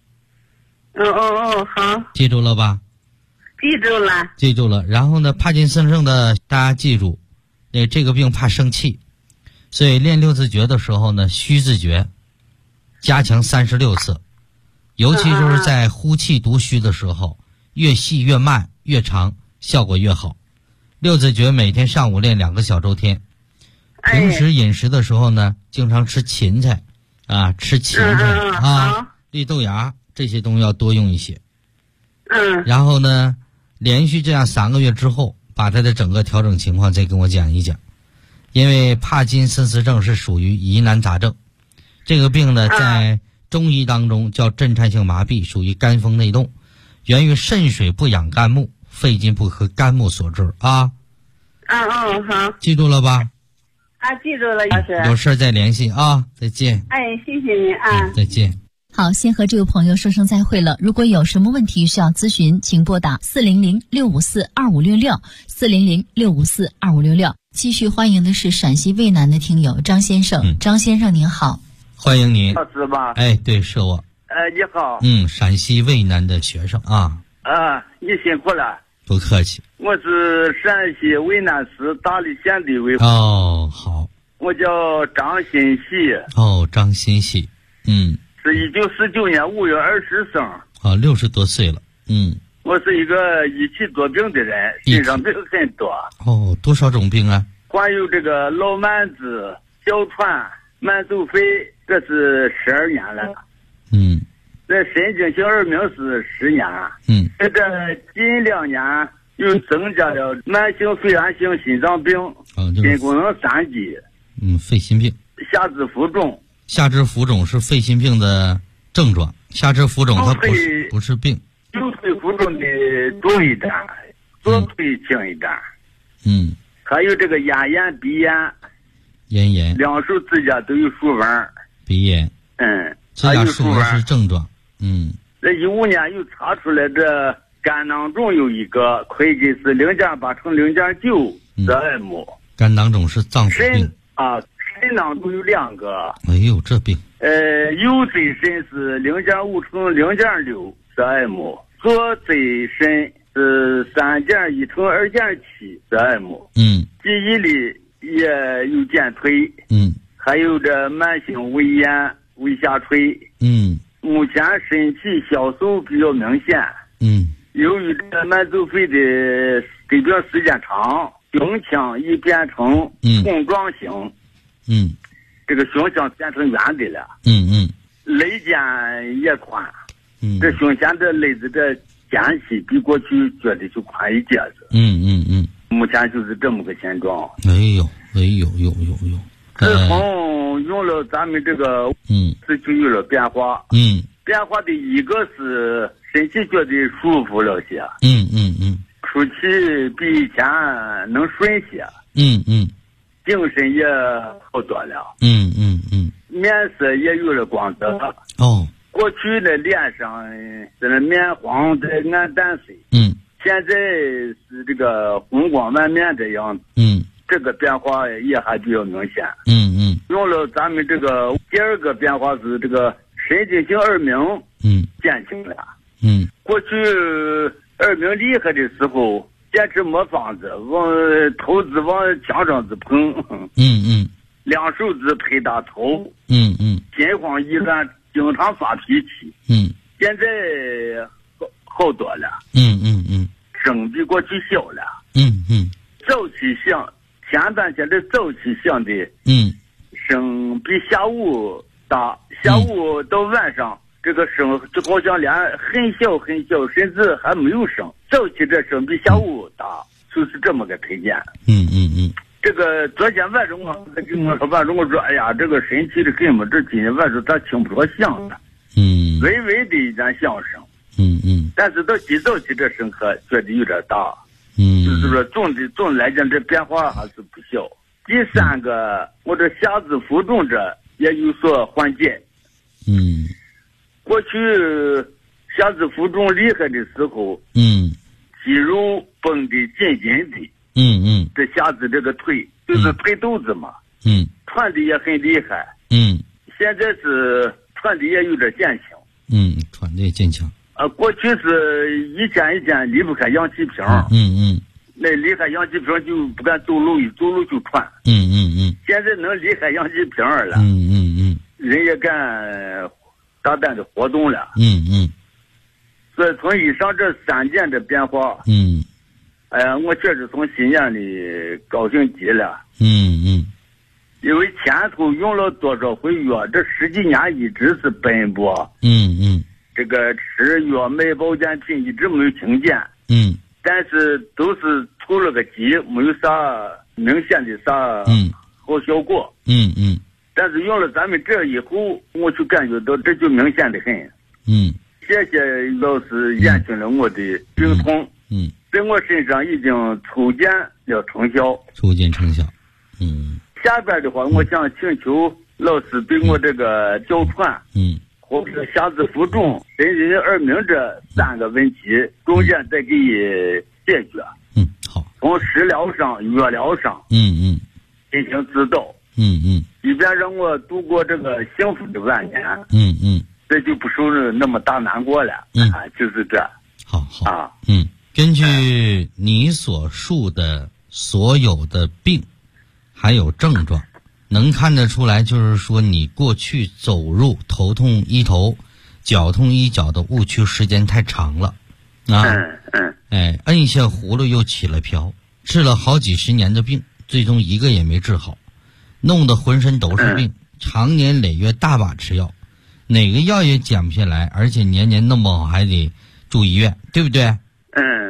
好。 记住了吧？记住了。然后呢，帕金森症的大家记住。这个病怕生气，所以练6字诀的时候呢，虚字诀加强36次，尤其就是在呼气读虚的时候，越细越慢越长，效果越好。6字诀每天上午练2个小周天。平时饮食的时候呢，经常吃芹菜吃芹菜绿豆芽这些东西要多用一些。然后呢，连续这样3个月之后，把它的整个调整情况再跟我讲一讲。因为帕金森氏症是属于疑难杂症，这个病呢在中医当中叫震颤性麻痹，属于肝风内动，源于肾水不养肝木，肺金不和肝木所致好。记住了吧？ 记住了，老师。 有事再联系再见。 谢谢您再见。 好，先和这位朋友说声再会了。如果有什么问题需要咨询，请拨打400-654-2566 400-654-2566。继续欢迎的是陕西渭南的听友张先生。张先生您好。 欢迎您。 老师吧？ 对，是我。 你好。 陕西渭南的学生你辛苦了。 不客气。 我是陕西渭南市大荔县的一位。 好。 我叫张新喜。 张新喜。 是1949年5月20生。 60多岁了。 我是一个一起多病的人，身上病很多。 多少种病啊？ 患有这个老慢子、哮喘、慢走肺，这是12年了。那神经性耳鸣是10年。这个近2年又增加了慢性肺炎性心脏病、心功能3级。 肺心病。 下肢浮肿。 下肢浮肿是肺心病的症状，下肢浮肿它不是病。 右腿浮肿的重一点，左腿轻一点。还有这个咽炎、鼻炎。 咽炎。 两手指甲都有竖纹。 鼻炎。指甲竖纹是症状。 这15年又查出来这肝囊肿有一个，会计是0.8乘0.9的 m。 肝囊肿是脏腑病。 肾囊肿有2个。 哎呦，这病。 右椎肾是0.5乘0.6的 m， 左椎肾是3.1乘2.7的 m。记忆力也有减退。还有这慢性胃炎、胃下垂。目前身体消瘦比较明显。由于这慢阻肺的得病时间长，胸腔已变成筒状型。这个胸腔变成圆的了。肋间也宽。这胸前的肋子的间隙比过去觉得就宽一截子。目前就是这么个现状。 哎呦。 自从用了咱们这个是就有了变化。变化的一个是身体觉得舒服了些。出气比以前能顺些。精神也好多了。面色也有了光泽。过去的脸上在那面黄的暗淡色。现在是这个红光满面这样。这个变化也还比较明显。用了咱们这个第2个变化是这个神经性耳鸣。减轻了。过去耳鸣厉害的时候，坚持没法子，头子往墙上子碰。2手指拍打头。心慌意乱，经常发脾气。现在好多了。声比过去小了。早起响，前半天的早起响的。声比下午大，下午到晚上这个声就好像连很小很小，甚至还没有声。早起这声比下午大，就是这么个推荐。这个昨天晚上他跟我说，我说哎呀，这个神奇的很嘛，这今天晚上他听不着响了。微微的一点响声。但是到早起这声可觉得有点大。就是说总的来讲，这变化还是不小。第3个，我这下肢浮肿这也有所缓解。过去下肢浮肿厉害的时候，肌肉绷得紧紧的。这下肢这个腿就是腿肚子嘛。喘的也很厉害。现在是喘的也有点减轻。 喘的也减轻。 过去是一天离不开氧气瓶。那离开氧气瓶就不敢走路，一走路就喘。现在能离开氧气瓶了。人也敢大胆的活动了。所以从以上这3点的变化。哎呀，我确实从心眼里高兴极了。因为前头用了多少回药，这10几年一直是奔波。这个吃药买保健品一直没有停减。但是都是出了个急，没有啥明显的啥好效果。但是用了咱们这以后，我就感觉到这就明显的很。谢谢老师减轻了我的病痛。在我身上已经初见了成效。下边的话，我想请求老师对我这个哮喘。或者下肢浮肿、神经耳鸣这3个问题，重点再给解决。 好。 从食疗上、药疗上，进行指导。以便让我度过这个幸福的晚年。这就不受那么大难过了。就是这。 好。根据你所述的所有的病，还有症状。能看得出来，就是说你过去走路头痛医头，脚痛医脚的误区时间太长了。摁下葫芦又起了瓢，治了好几十年的病，最终一个也没治好，弄得浑身都是病，长年累月大把吃药，哪个药也减不下来，而且年年弄不好还得住医院，对不对？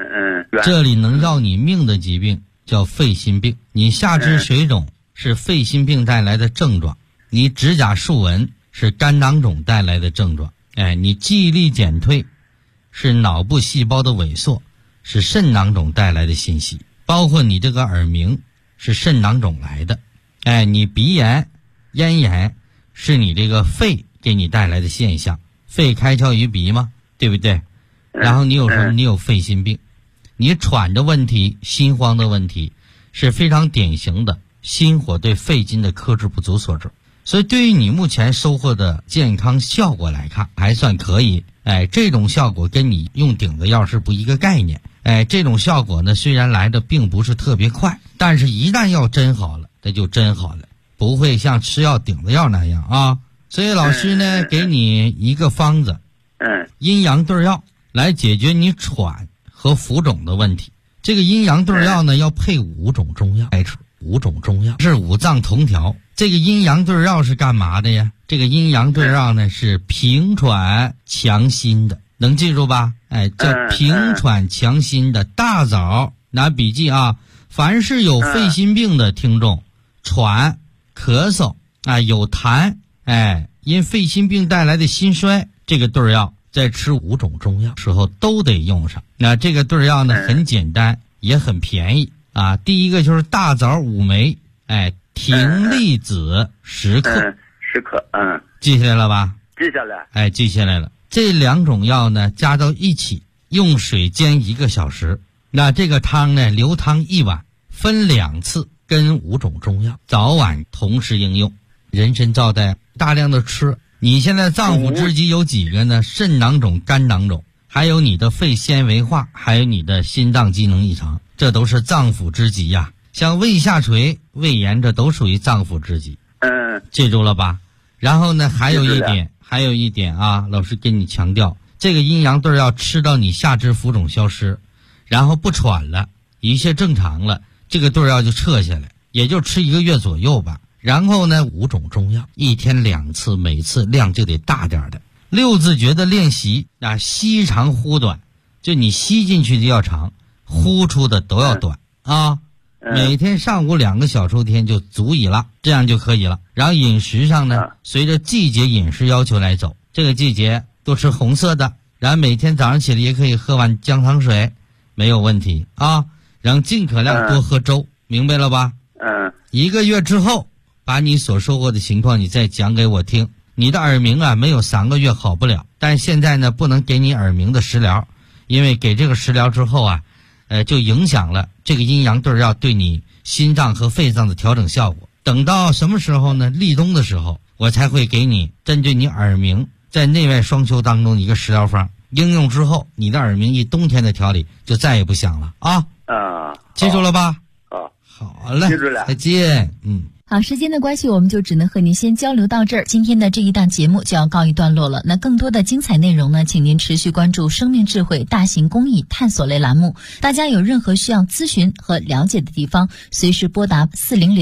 这里能要你命的疾病叫肺心病。你下肢水肿是肺心病带来的症状，你指甲竖纹是肝囊肿带来的症状，你记忆力减退是脑部细胞的萎缩，是肾囊肿带来的信息。包括你这个耳鸣是肾囊肿来的，你鼻炎咽炎是你这个肺给你带来的现象，肺开窍于鼻嘛，对不对？然后你有什么？你有肺心病，你喘的问题心慌的问题是非常典型的心火对肺经的克制不足所致。所以对于你目前收获的健康效果来看还算可以，这种效果跟你用顶子药是不一个概念。这种效果呢虽然来的并不是特别快，但是一旦要真好了那就真好了，不会像吃药顶子药那样啊。所以老师呢给你一个方子，阴阳对药来解决你喘和浮肿的问题。这个阴阳对药呢要配5种中药来吃，5种中药是5脏同调。这个阴阳对药是干嘛的呀？这个阴阳对药呢是平喘强心的，能记住吧？叫平喘强心的。大枣拿笔记啊，凡是有肺心病的听众，喘咳嗽有痰，因肺心病带来的心衰，这个对药在吃5种中药时候都得用上。那这个对药呢很简单也很便宜啊。第一个就是大枣5枚，葶苈子10克 ，10克， 记下来了吧？ 记下来， 记下来了。这2种药呢加到一起，用水煎1个小时。那这个汤呢流汤1碗，分2次，跟5种中药早晚同时应用。人参皂苷大量的吃。你现在脏腑之疾有几个呢？肾囊肿、肝囊肿，还有你的肺纤维化，还有你的心脏机能异常，这都是脏腑之疾呀。像胃下垂、胃炎，这都属于脏腑之疾。记住了吧？然后呢，还有一点啊，老师跟你强调，这个阴阳对要吃到你下肢浮肿消失，然后不喘了，一切正常了，这个对药就撤下来，也就吃1个月左右吧。然后呢，5种中药，1天2次，每次量就得大点的。6字诀的练习吸长呼短，就你吸进去的要长，呼出的都要短啊。每天上午2个小抽天就足以了，这样就可以了。然后饮食上呢，随着季节饮食要求来走。这个季节多吃红色的，然后每天早上起来也可以喝碗姜汤水，没有问题啊。然后尽可量多喝粥，明白了吧？1个月之后，把你所收获的情况你再讲给我听。你的耳鸣没有3个月好不了，但是现在呢不能给你耳鸣的食疗，因为给这个食疗之后就影响了这个阴阳对药对你心脏和肺脏的调整效果。等到什么时候呢？立冬的时候，我才会给你针对你耳鸣在内外双修当中一个食疗方，应用之后，你的耳鸣一冬天的调理就再也不响了啊！记住了吧？好嘞， 记住了， 再见。 好，时间的关系，我们就只能和您先交流到这儿。今天的这一档节目就要告一段落了。那更多的精彩内容呢，请您持续关注生命智慧大型公益探索类栏目。大家有任何需要咨询和了解的地方，随时拨打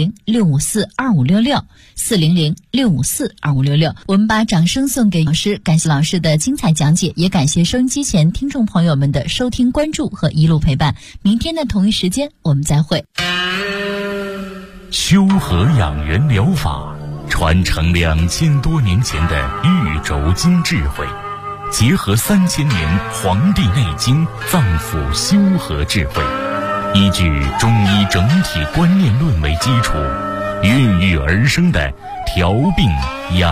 400-654-2566 400-654-2566。我们把掌声送给老师，感谢老师的精彩讲解，也感谢收音机前听众朋友们的收听关注和一路陪伴。明天的同一时间我们再会。 修和养元疗法传承2000多年前的玉轴经智慧，结合3000年《黄帝内经》脏腑修和智慧，依据中医整体观念论为基础，孕育而生的调病养